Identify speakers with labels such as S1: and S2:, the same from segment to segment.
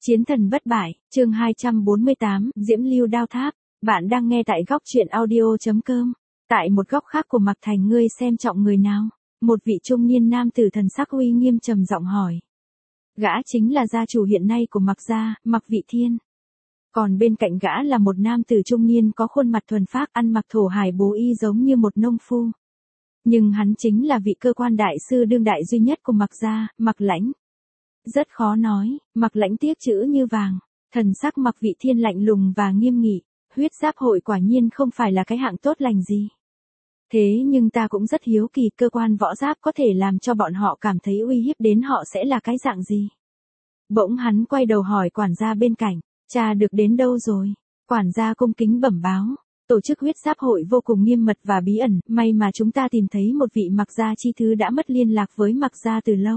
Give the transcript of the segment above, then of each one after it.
S1: Chiến thần bất bại, chương 248, Diễm Lưu Đao Tháp. Bạn đang nghe tại góc truyện audio.com. Tại một góc khác của Mạc Thành, ngươi xem trọng người nào? Một vị trung niên nam tử thần sắc uy nghiêm trầm giọng hỏi. Gã chính là gia chủ hiện nay của Mạc gia, Mạc Vị Thiên. Còn bên cạnh gã là một nam tử trung niên có khuôn mặt thuần phác, ăn mặc thổ hải bố y giống như một nông phu. Nhưng hắn chính là vị cơ quan đại sư đương đại duy nhất của Mạc gia, Mạc Lãnh. Rất khó nói, Mạc Lãnh tiếc chữ như vàng, thần sắc Mạc Vị Thiên lạnh lùng và nghiêm nghị, huyết giáp hội quả nhiên không phải là cái hạng tốt lành gì. Thế nhưng ta cũng rất hiếu kỳ cơ quan võ giáp có thể làm cho bọn họ cảm thấy uy hiếp đến họ sẽ là cái dạng gì. Bỗng hắn quay đầu hỏi quản gia bên cạnh, cha được đến đâu rồi? Quản gia cung kính bẩm báo, tổ chức huyết giáp hội vô cùng nghiêm mật và bí ẩn, may mà chúng ta tìm thấy một vị Mạc gia chi thứ đã mất liên lạc với Mạc gia từ lâu.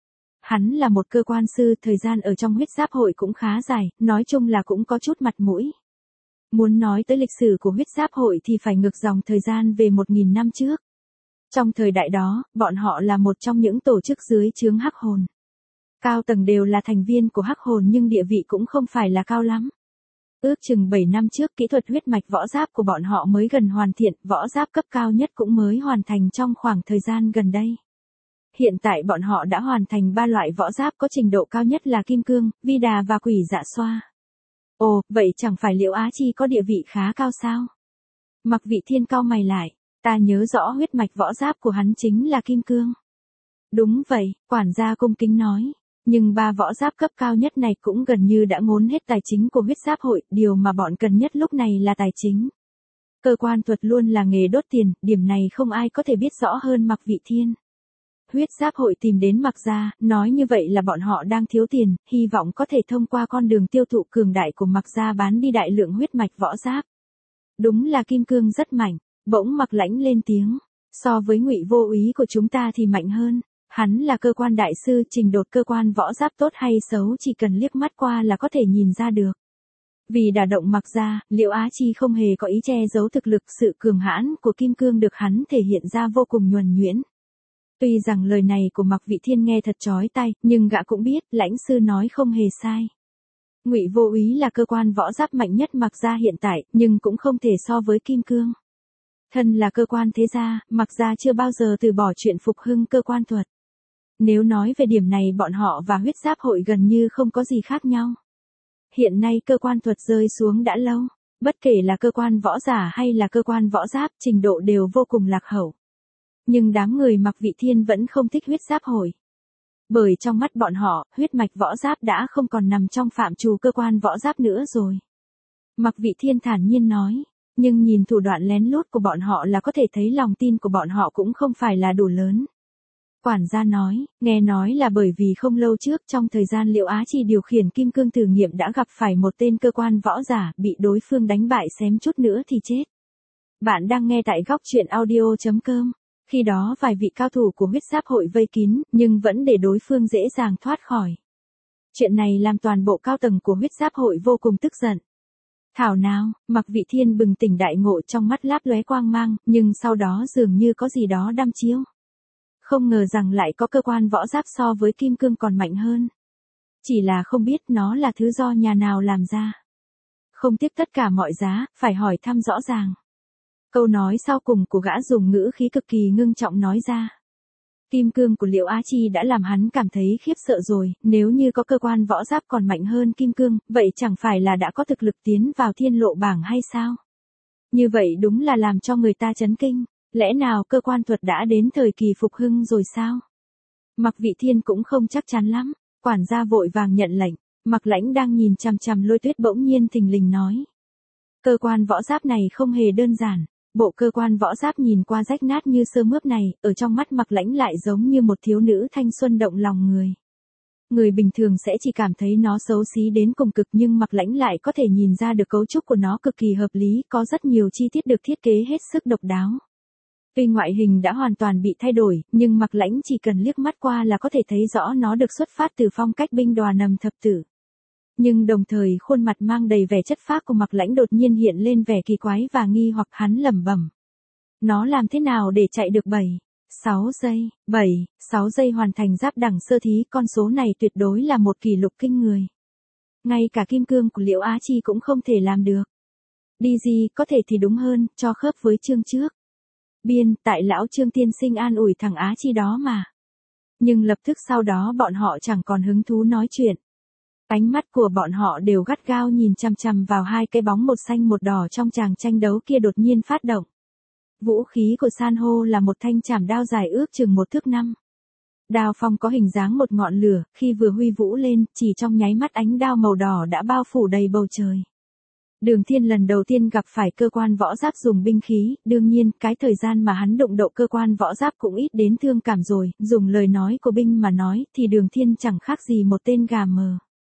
S1: Hắn là một cơ quan sư, thời gian ở trong huyết giáp hội cũng khá dài, nói chung là cũng có chút mặt mũi. Muốn nói tới lịch sử của huyết giáp hội thì phải ngược dòng thời gian về 1000 năm trước. Trong thời đại đó, bọn họ là một trong những tổ chức dưới trướng Hắc Hồn. Cao tầng đều là thành viên của Hắc Hồn nhưng địa vị cũng không phải là cao lắm. Ước chừng 7 năm trước kỹ thuật huyết mạch võ giáp của bọn họ mới gần hoàn thiện, võ giáp cấp cao nhất cũng mới hoàn thành trong khoảng thời gian gần đây. Hiện tại bọn họ đã hoàn thành 3 loại võ giáp có trình độ cao nhất là kim cương, vi đà và quỷ dạ xoa. Ồ, vậy chẳng phải Liễu Á Chi có địa vị khá cao sao? Mạc Vị Thiên cau mày lại, ta nhớ rõ huyết mạch võ giáp của hắn chính là kim cương. Đúng vậy, quản gia cung kính nói, nhưng 3 võ giáp cấp cao nhất này cũng gần như đã ngốn hết tài chính của huyết giáp hội, điều mà bọn cần nhất lúc này là tài chính. Cơ quan thuật luôn là nghề đốt tiền, điểm này không ai có thể biết rõ hơn Mạc Vị Thiên. Huyết giáp hội tìm đến Mạc gia, nói như vậy là bọn họ đang thiếu tiền, hy vọng có thể thông qua con đường tiêu thụ cường đại của Mạc gia bán đi đại lượng huyết mạch võ giáp. Đúng là kim cương rất mạnh, bỗng Mạc Lãnh lên tiếng, so với Ngụy Vô Úy của chúng ta thì mạnh hơn, hắn là cơ quan đại sư, trình độ cơ quan võ giáp tốt hay xấu chỉ cần liếc mắt qua là có thể nhìn ra được. Vì đả động Mạc gia, Liễu Á Chi không hề có ý che giấu thực lực, sự cường hãn của kim cương được hắn thể hiện ra vô cùng nhuần nhuyễn. Tuy rằng lời này của Mạc Vị Thiên nghe thật chói tai, nhưng gã cũng biết, lãnh sư nói không hề sai. Ngụy Vô Úy là cơ quan võ giáp mạnh nhất Mạc gia hiện tại, nhưng cũng không thể so với kim cương. Thân là cơ quan thế gia, Mạc gia chưa bao giờ từ bỏ chuyện phục hưng cơ quan thuật. Nếu nói về điểm này bọn họ và huyết giáp hội gần như không có gì khác nhau. Hiện nay cơ quan thuật rơi xuống đã lâu, bất kể là cơ quan võ giả hay là cơ quan võ giáp, trình độ đều vô cùng lạc hậu. Nhưng đám người Mạc Vị Thiên vẫn không thích huyết giáp hội. Bởi trong mắt bọn họ, huyết mạch võ giáp đã không còn nằm trong phạm trù cơ quan võ giáp nữa rồi. Mạc Vị Thiên thản nhiên nói, nhưng nhìn thủ đoạn lén lút của bọn họ là có thể thấy lòng tin của bọn họ cũng không phải là đủ lớn. Quản gia nói, nghe nói là bởi vì không lâu trước trong thời gian Liễu Á Chi điều khiển kim cương thử nghiệm đã gặp phải một tên cơ quan võ giả, bị đối phương đánh bại xém chút nữa thì chết. Bạn đang nghe tại góc truyện audio.com. Khi đó vài vị cao thủ của huyết giáp hội vây kín, nhưng vẫn để đối phương dễ dàng thoát khỏi. Chuyện này làm toàn bộ cao tầng của huyết giáp hội vô cùng tức giận. Thảo nào, Mạc Vị Thiên bừng tỉnh đại ngộ, trong mắt láp lóe quang mang, nhưng sau đó dường như có gì đó đăm chiêu. Không ngờ rằng lại có cơ quan võ giáp so với kim cương còn mạnh hơn. Chỉ là không biết nó là thứ do nhà nào làm ra. Không tiếc tất cả mọi giá, phải hỏi thăm rõ ràng. Câu nói sau cùng của gã dùng ngữ khí cực kỳ ngưng trọng nói ra. Kim cương của Liễu Á Chi đã làm hắn cảm thấy khiếp sợ rồi, nếu như có cơ quan võ giáp còn mạnh hơn kim cương, vậy chẳng phải là đã có thực lực tiến vào thiên lộ bảng hay sao? Như vậy đúng là làm cho người ta chấn kinh, lẽ nào cơ quan thuật đã đến thời kỳ phục hưng rồi sao? Mạc Vị Thiên cũng không chắc chắn lắm, quản gia vội vàng nhận lệnh, Mạc Lãnh đang nhìn chằm chằm Lôi Tuyết bỗng nhiên thình lình nói. Cơ quan võ giáp này không hề đơn giản. Bộ cơ quan võ giáp nhìn qua rách nát như sơ mướp này, ở trong mắt Mạc Lãnh lại giống như một thiếu nữ thanh xuân động lòng người. Người bình thường sẽ chỉ cảm thấy nó xấu xí đến cùng cực, nhưng Mạc Lãnh lại có thể nhìn ra được cấu trúc của nó cực kỳ hợp lý, có rất nhiều chi tiết được thiết kế hết sức độc đáo. Tuy ngoại hình đã hoàn toàn bị thay đổi, nhưng Mạc Lãnh chỉ cần liếc mắt qua là có thể thấy rõ nó được xuất phát từ phong cách binh đoàn Nầm Thập Tử. Nhưng đồng thời khuôn mặt mang đầy vẻ chất phác của Mạc Lãnh đột nhiên hiện lên vẻ kỳ quái và nghi hoặc, hắn lẩm bẩm. Nó làm thế nào để chạy được 6 giây hoàn thành giáp đẳng sơ thí, con số này tuyệt đối là một kỷ lục kinh người. Ngay cả kim cương của Liễu Á Chi cũng không thể làm được. Đi gì, có thể thì đúng hơn, cho khớp với chương trước. Biên, tại lão Trương tiên sinh an ủi thằng Á Chi đó mà. Nhưng lập tức sau đó bọn họ chẳng còn hứng thú nói chuyện. Ánh mắt của bọn họ đều gắt gao nhìn chằm chằm vào hai cái bóng một xanh một đỏ trong tràng tranh đấu kia đột nhiên phát động. Vũ khí của san hô là một thanh chảm đao dài ước chừng 1,5 thước. Đao phong có hình dáng một ngọn lửa, khi vừa huy vũ lên, chỉ trong nháy mắt ánh đao màu đỏ đã bao phủ đầy bầu trời. Đường Thiên lần đầu tiên gặp phải cơ quan võ giáp dùng binh khí, đương nhiên, cái thời gian mà hắn đụng độ cơ quan võ giáp cũng ít đến thương cảm rồi, dùng lời nói của binh mà nói, thì Đường Thiên chẳng khác gì một tên gà mờ.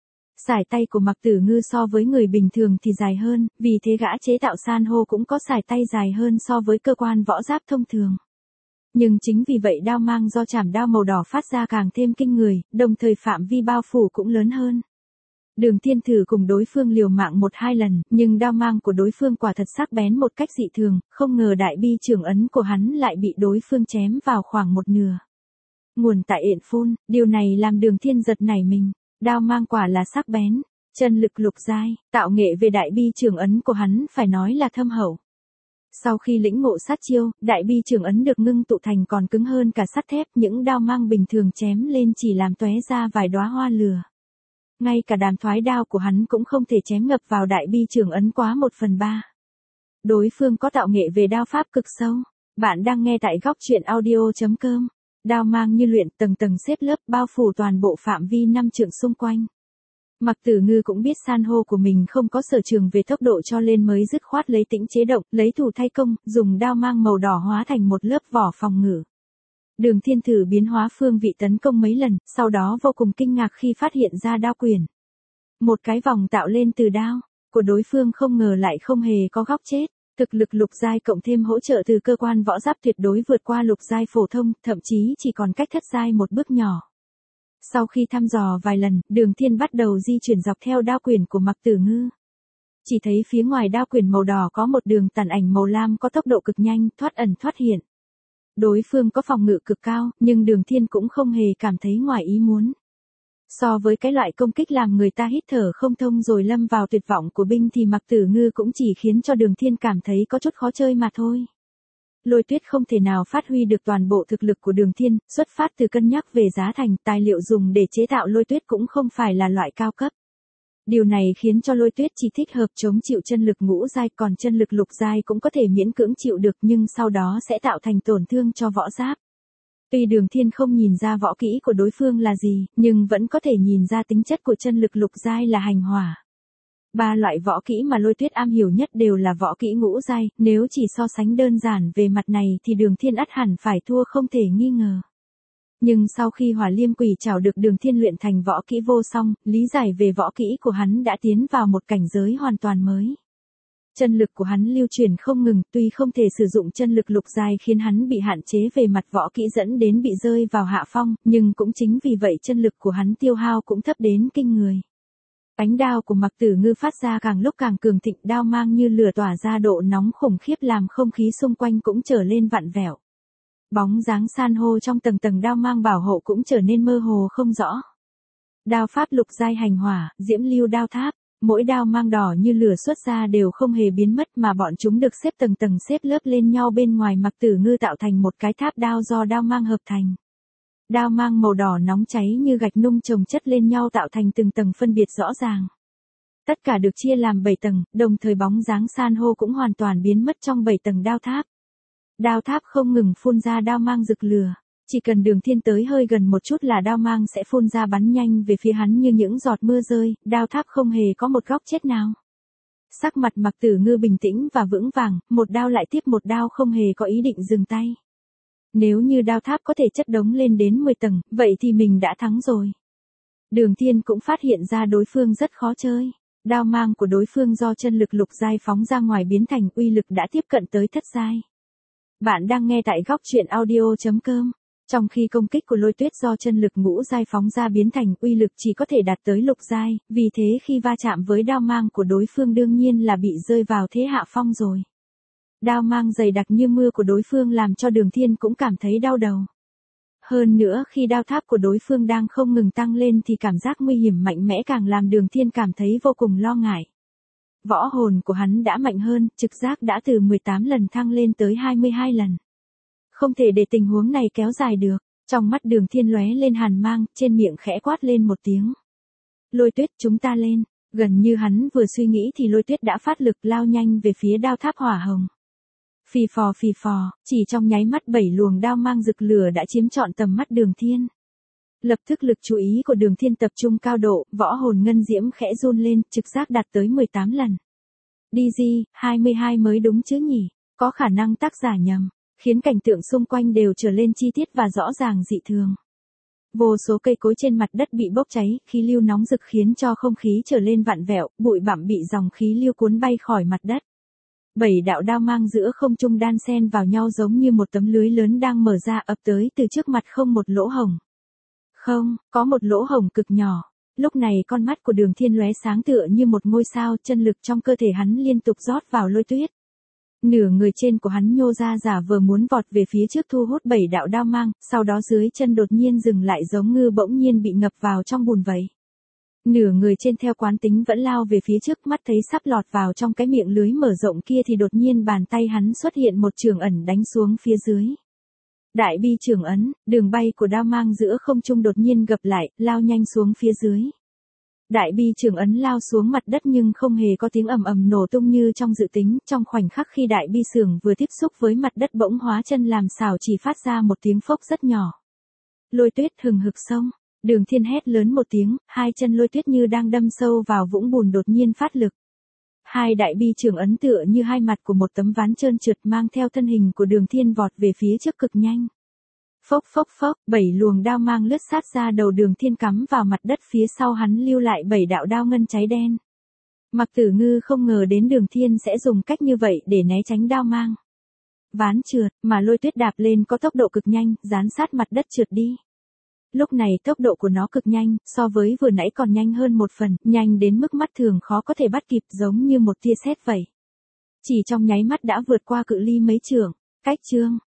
S1: Sải tay của Mạc Tử Ngư so với người bình thường thì dài hơn, vì thế gã chế tạo san hô cũng có sải tay dài hơn so với cơ quan võ giáp thông thường. Nhưng chính vì vậy đao mang do chảm đao màu đỏ phát ra càng thêm kinh người, đồng thời phạm vi bao phủ cũng lớn hơn. Đường Thiên thử cùng đối phương liều mạng 1-2 lần, nhưng đao mang của đối phương quả thật sắc bén một cách dị thường, không ngờ đại bi trưởng ấn của hắn lại bị đối phương chém vào khoảng một nửa. Nguồn tại Yện Phun, điều này làm Đường Thiên giật nảy mình, đao mang quả là sắc bén, chân lực lục giai, tạo nghệ về đại bi trưởng ấn của hắn phải nói là thâm hậu. Sau khi lĩnh ngộ sát chiêu, đại bi trưởng ấn được ngưng tụ thành còn cứng hơn cả sắt thép, những đao mang bình thường chém lên chỉ làm tóe ra vài đóa hoa lửa. Ngay cả đàm thoái đao của hắn cũng không thể chém ngập vào đại bi trưởng ấn quá 1/3. Đối phương có tạo nghệ về đao pháp cực sâu. Bạn đang nghe tại góc truyện audio.com. Đao mang như luyện tầng tầng xếp lớp bao phủ toàn bộ phạm vi 5 trượng xung quanh. Mạc Tử Ngư cũng biết san hô của mình không có sở trường về tốc độ cho nên mới dứt khoát lấy tĩnh chế động, lấy thủ thay công, dùng đao mang màu đỏ hóa thành một lớp vỏ phòng ngự. Đường Thiên thử biến hóa phương vị tấn công mấy lần, sau đó vô cùng kinh ngạc khi phát hiện ra đao quyền. Một cái vòng tạo lên từ đao của đối phương không ngờ lại không hề có góc chết. Thực lực lục giai cộng thêm hỗ trợ từ cơ quan võ giáp tuyệt đối vượt qua lục giai phổ thông, thậm chí chỉ còn cách thất giai một bước nhỏ. Sau khi thăm dò vài lần, Đường Thiên bắt đầu di chuyển dọc theo đao quyền của Mạc Tử Ngư. Chỉ thấy phía ngoài đao quyền màu đỏ có một đường tàn ảnh màu lam có tốc độ cực nhanh, thoát ẩn thoát hiện. Đối phương có phòng ngự cực cao, nhưng Đường Thiên cũng không hề cảm thấy ngoài ý muốn. So với cái loại công kích làm người ta hít thở không thông rồi lâm vào tuyệt vọng của binh thì Mạc Tử Ngư cũng chỉ khiến cho Đường Thiên cảm thấy có chút khó chơi mà thôi. Lôi Tuyết không thể nào phát huy được toàn bộ thực lực của Đường Thiên, xuất phát từ cân nhắc về giá thành, tài liệu dùng để chế tạo Lôi Tuyết cũng không phải là loại cao cấp. Điều này khiến cho Lôi Tuyết chỉ thích hợp chống chịu chân lực ngũ giai, còn chân lực lục giai cũng có thể miễn cưỡng chịu được nhưng sau đó sẽ tạo thành tổn thương cho võ giáp. Tuy Đường Thiên không nhìn ra võ kỹ của đối phương là gì, nhưng vẫn có thể nhìn ra tính chất của chân lực lục giai là hành hỏa. Ba loại võ kỹ mà Lôi Tuyết am hiểu nhất đều là võ kỹ ngũ giai, nếu chỉ so sánh đơn giản về mặt này thì Đường Thiên ắt hẳn phải thua không thể nghi ngờ. Nhưng sau khi Hỏa Liêm Quỷ Trảo được Đường Thiên luyện thành võ kỹ vô song, lý giải về võ kỹ của hắn đã tiến vào một cảnh giới hoàn toàn mới. Chân lực của hắn lưu chuyển không ngừng, tuy không thể sử dụng chân lực lục giai khiến hắn bị hạn chế về mặt võ kỹ dẫn đến bị rơi vào hạ phong, nhưng cũng chính vì vậy chân lực của hắn tiêu hao cũng thấp đến kinh người. Ánh đao của Mạc Tử Ngư phát ra càng lúc càng cường thịnh, đao mang như lửa tỏa ra độ nóng khủng khiếp làm không khí xung quanh cũng trở lên vặn vẹo. Bóng dáng san hô trong tầng tầng đao mang bảo hộ cũng trở nên mơ hồ không rõ. Đao pháp lục giai hành hỏa, diễm lưu đao tháp, mỗi đao mang đỏ như lửa xuất ra đều không hề biến mất mà bọn chúng được xếp tầng tầng xếp lớp lên nhau bên ngoài Mạc Tử Ngư tạo thành một cái tháp đao do đao mang hợp thành. Đao mang màu đỏ nóng cháy như gạch nung chồng chất lên nhau tạo thành từng tầng phân biệt rõ ràng. Tất cả được chia làm 7 tầng, đồng thời bóng dáng san hô cũng hoàn toàn biến mất trong 7 tầng đao tháp. Đao tháp không ngừng phun ra đao mang rực lửa. Chỉ cần Đường Thiên tới hơi gần một chút là đao mang sẽ phun ra bắn nhanh về phía hắn như những giọt mưa rơi, đao tháp không hề có một góc chết nào. Sắc mặt Mạc Tử Ngư bình tĩnh và vững vàng, một đao lại tiếp một đao không hề có ý định dừng tay. Nếu như đao tháp có thể chất đống lên đến 10 tầng, vậy thì mình đã thắng rồi. Đường Thiên cũng phát hiện ra đối phương rất khó chơi. Đao mang của đối phương do chân lực lục giai phóng ra ngoài biến thành uy lực đã tiếp cận tới thất giai. Bạn đang nghe tại góc truyện audio.com. Trong khi công kích của Lôi Tuyết do chân lực ngũ giai phóng ra biến thành uy lực chỉ có thể đạt tới lục giai, vì thế khi va chạm với đao mang của đối phương đương nhiên là bị rơi vào thế hạ phong rồi. Đao mang dày đặc như mưa của đối phương làm cho Đường Thiên cũng cảm thấy đau đầu. Hơn nữa khi đao tháp của đối phương đang không ngừng tăng lên thì cảm giác nguy hiểm mạnh mẽ càng làm Đường Thiên cảm thấy vô cùng lo ngại. Võ hồn của hắn đã mạnh hơn, trực giác đã từ 18 lần thăng lên tới 22 lần. Không thể để tình huống này kéo dài được, trong mắt Đường Thiên lóe lên hàn mang, trên miệng khẽ quát lên một tiếng. Lôi Tuyết, chúng ta lên. Gần như hắn vừa suy nghĩ thì Lôi Tuyết đã phát lực lao nhanh về phía đao tháp hỏa hồng. Phì phò, chỉ trong nháy mắt 7 luồng đao mang rực lửa đã chiếm trọn tầm mắt Đường Thiên. Lập tức lực chú ý của Đường Thiên tập trung cao độ, võ hồn ngân diễm khẽ run lên, trực giác đạt tới 18 lần. DG, 22 mới đúng chứ nhỉ, có khả năng tác giả nhầm, khiến cảnh tượng xung quanh đều trở lên chi tiết và rõ ràng dị thường. Vô số cây cối trên mặt đất bị bốc cháy, khí lưu nóng rực khiến cho không khí trở lên vặn vẹo, bụi bặm bị dòng khí lưu cuốn bay khỏi mặt đất. 7 đạo đao mang giữa không trung đan xen vào nhau giống như một tấm lưới lớn đang mở ra ập tới từ trước mặt không một lỗ hổng. Không, có một lỗ hổng cực nhỏ. Lúc này con mắt của Đường Thiên lóe sáng tựa như một ngôi sao, chân lực trong cơ thể hắn liên tục rót vào Lôi Tuyết. Nửa người trên của hắn nhô ra giả vờ muốn vọt về phía trước thu hút 7 đạo đao mang, sau đó dưới chân đột nhiên dừng lại giống ngư bỗng nhiên bị ngập vào trong bùn vậy. Nửa người trên theo quán tính vẫn lao về phía trước, mắt thấy sắp lọt vào trong cái miệng lưới mở rộng kia thì đột nhiên bàn tay hắn xuất hiện một trường ẩn đánh xuống phía dưới. Đại bi trường ấn, đường bay của đao mang giữa không trung đột nhiên gập lại, lao nhanh xuống phía dưới. Đại bi trường ấn lao xuống mặt đất nhưng không hề có tiếng ầm ầm nổ tung như trong dự tính, trong khoảnh khắc khi đại bi sưởng vừa tiếp xúc với mặt đất bỗng hóa chân làm xào chỉ phát ra một tiếng phốc rất nhỏ. Lôi Tuyết hừng hực xông, Đường Thiên hét lớn một tiếng, hai chân Lôi Tuyết như đang đâm sâu vào vũng bùn đột nhiên phát lực. Hai đại bi trường ấn tựa như hai mặt của một tấm ván trơn trượt mang theo thân hình của Đường Thiên vọt về phía trước cực nhanh. Phốc, 7 luồng đao mang lướt sát ra đầu Đường Thiên cắm vào mặt đất phía sau hắn lưu lại 7 đạo đao ngân cháy đen. Mạc Tử Ngư không ngờ đến Đường Thiên sẽ dùng cách như vậy để né tránh đao mang. Ván trượt mà Lôi Tuyết đạp lên có tốc độ cực nhanh, dán sát mặt đất trượt đi. Lúc này tốc độ của nó cực nhanh, so với vừa nãy còn nhanh hơn một phần, nhanh đến mức mắt thường khó có thể bắt kịp giống như một tia sét vậy. Chỉ trong nháy mắt đã vượt qua cự ly mấy trượng, cách chương.